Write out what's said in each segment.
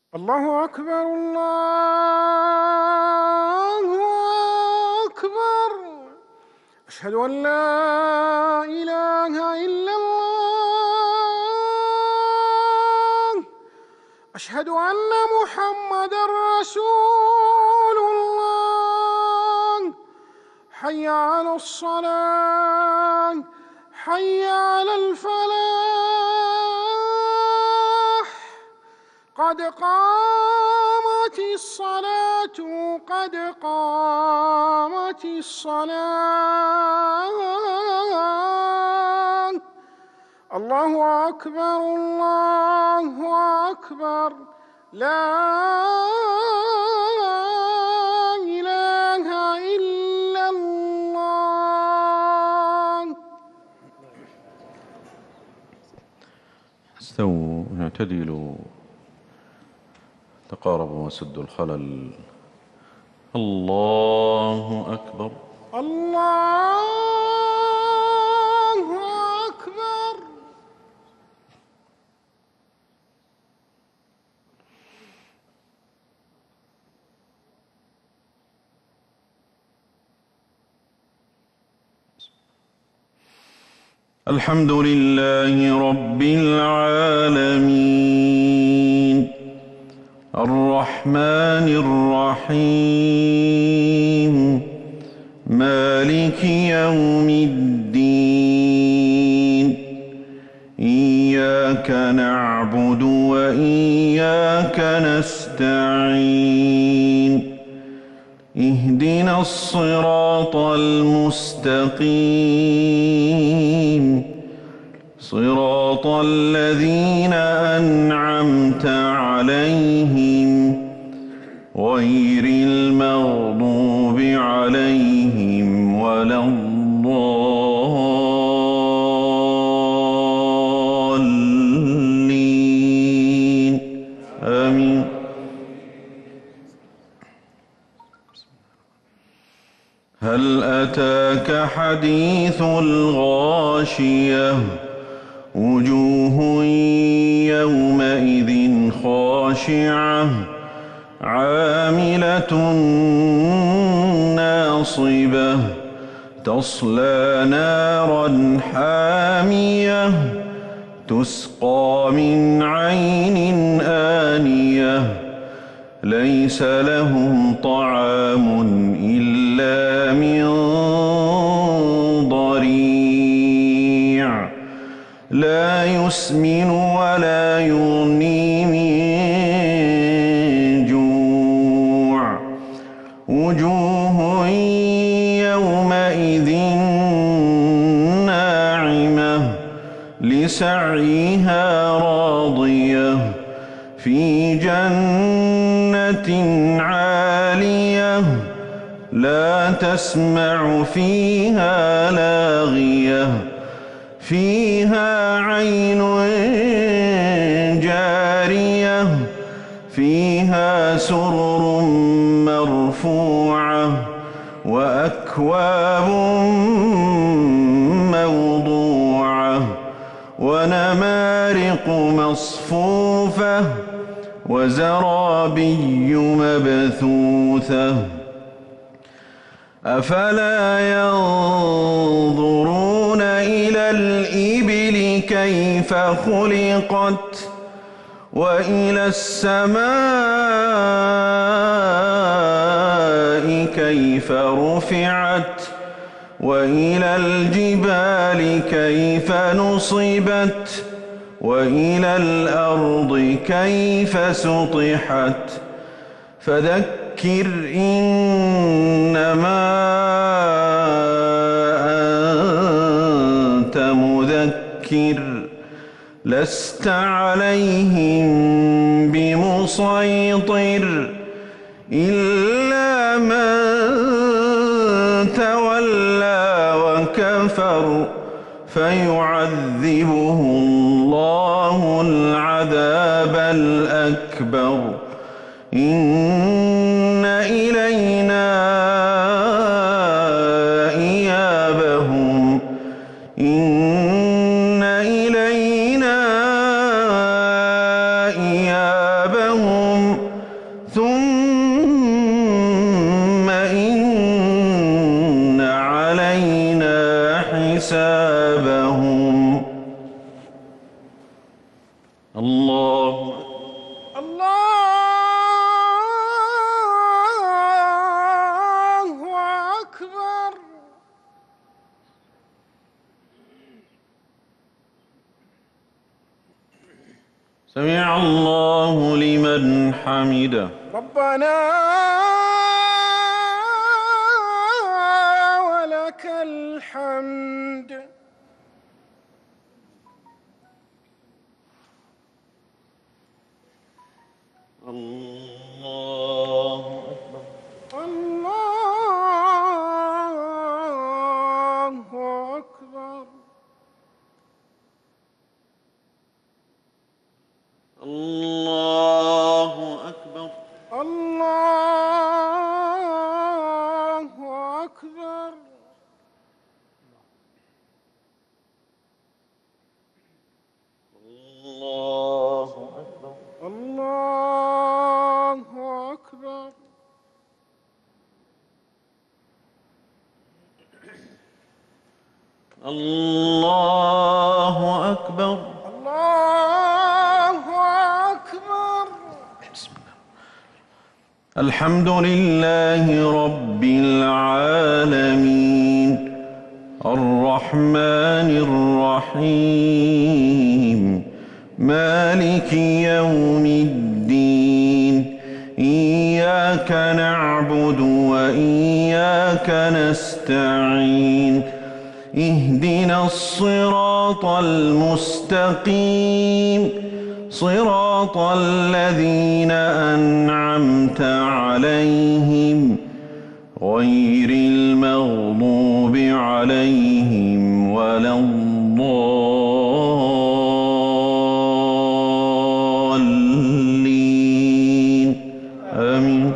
الله أكبر الله أكبر. أشهد أن لا إله إلا الله. أشهد أن محمدًا رسول الله. حي على الصلاة، حي على الفلاح. قد قامت الصلاة، قد قامت الصلاة. الله أكبر الله أكبر. لا إله إلا الله. استووا اعتدلوا تقاربوا وسدوا الخلل. الله أكبر الله أكبر. الحمد لله رب العالمين الرحمن الرحيم مالك يوم الدين. إياك نعبد وإياك نستعين. اهدنا الصراط المستقيم صراط الذين أنعمت عليهم غير المغضوب عليهم ولا الضالين. آمين. هل أتاك حديث الغاشية؟ وجوه يومئذ خاشعة عاملة ناصبة تصلى نارا حامية تسقى من عين آنية ليس لهم طعام إلا من ضريع لا يسمن ولا يغني من جوع. وجوه يومئذ ناعمة لسعيها راضية في جنة عالية لا تسمع فيها لاغية فيها عين جارية فيها سرر مرفوعة وأكواب موضوعة ونمارق مصفوفة وزرابي مبثوثة. أفلا ينظرون إلى الإبل كيف خلقت وإلى السماء كيف رفعت وإلى الجبال كيف نصبت وإلى الأرض كيف سطحت. فذكر إنما أنت مذكر لست عليهم بمسيطر إلا من تولى وكفر فيعذبه الله العذاب الأكبر. إن إلينا إيابهم إن إلينا إيابهم ثم إن علينا حسابهم. الله الله أكبر. سمع الله لمن حمده. ربنا ولك الحمد. الله أكبر. الله أكبر. الله أكبر. الله أكبر. الله أكبر. الله أكبر. الله أكبر. الله أكبر. الحمد لله رب العالمين الرحمن الرحيم مالك يوم الدين إياك نعبد وإياك نستعين اهدنا الصراط المستقيم صراط الذين أنعمت عليهم غير المغضوب عليهم ولا الضالين آمين.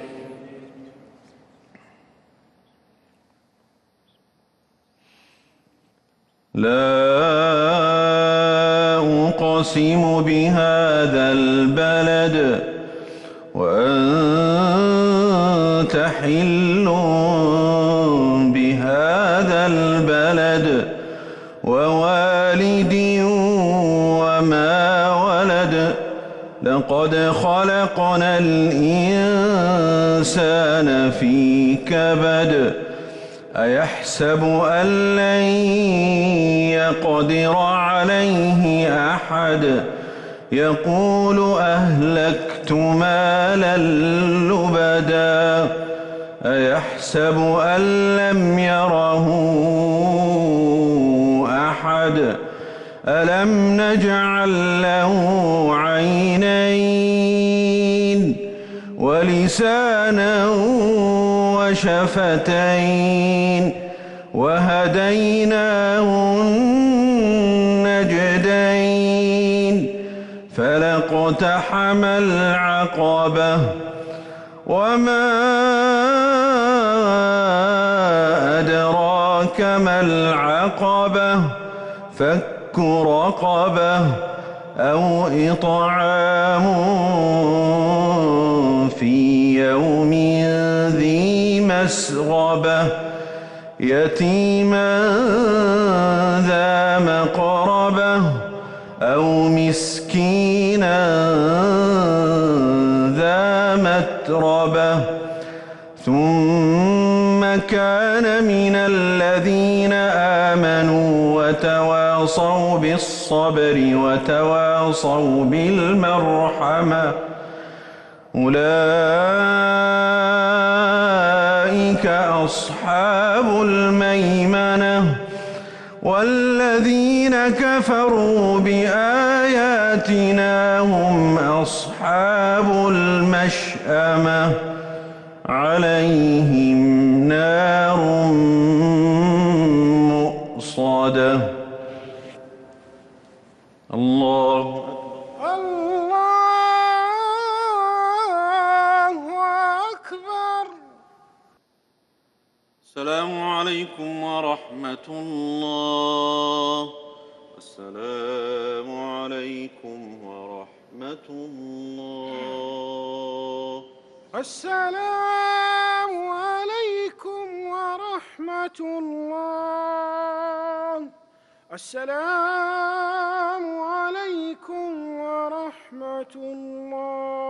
لا أقسم بهذا البلد وأنت حل بهذا البلد ووالد وما ولد لقد خلقنا الإنسان في كبد أيحسب أن لن يقدر عليه أحد يقول أهلكت مالا لبدا أيحسب أن لم يره أحد ألم نجعل له عينين ولسانا وشفتين وهديناه النجدين فلاقتحم العقبة وما أدراك ما العقبة فك رقبة أو إطعام في يوم ذي مسغبة يتيما ذا مقربة أو مسكينا ذا متربة ثم كان من الذين آمنوا وتواصوا بالصبر وتواصوا بالمرحمة أولئك أصحاب الميمنة والذين كفروا بآياتنا هم أصحاب المشأمة عليهم نار مؤصدة. الله أكبر. السلام عليكم ورحمة الله. السلام عليكم ورحمة الله. السلام عليكم ورحمة الله. السلام عليكم ورحمة الله.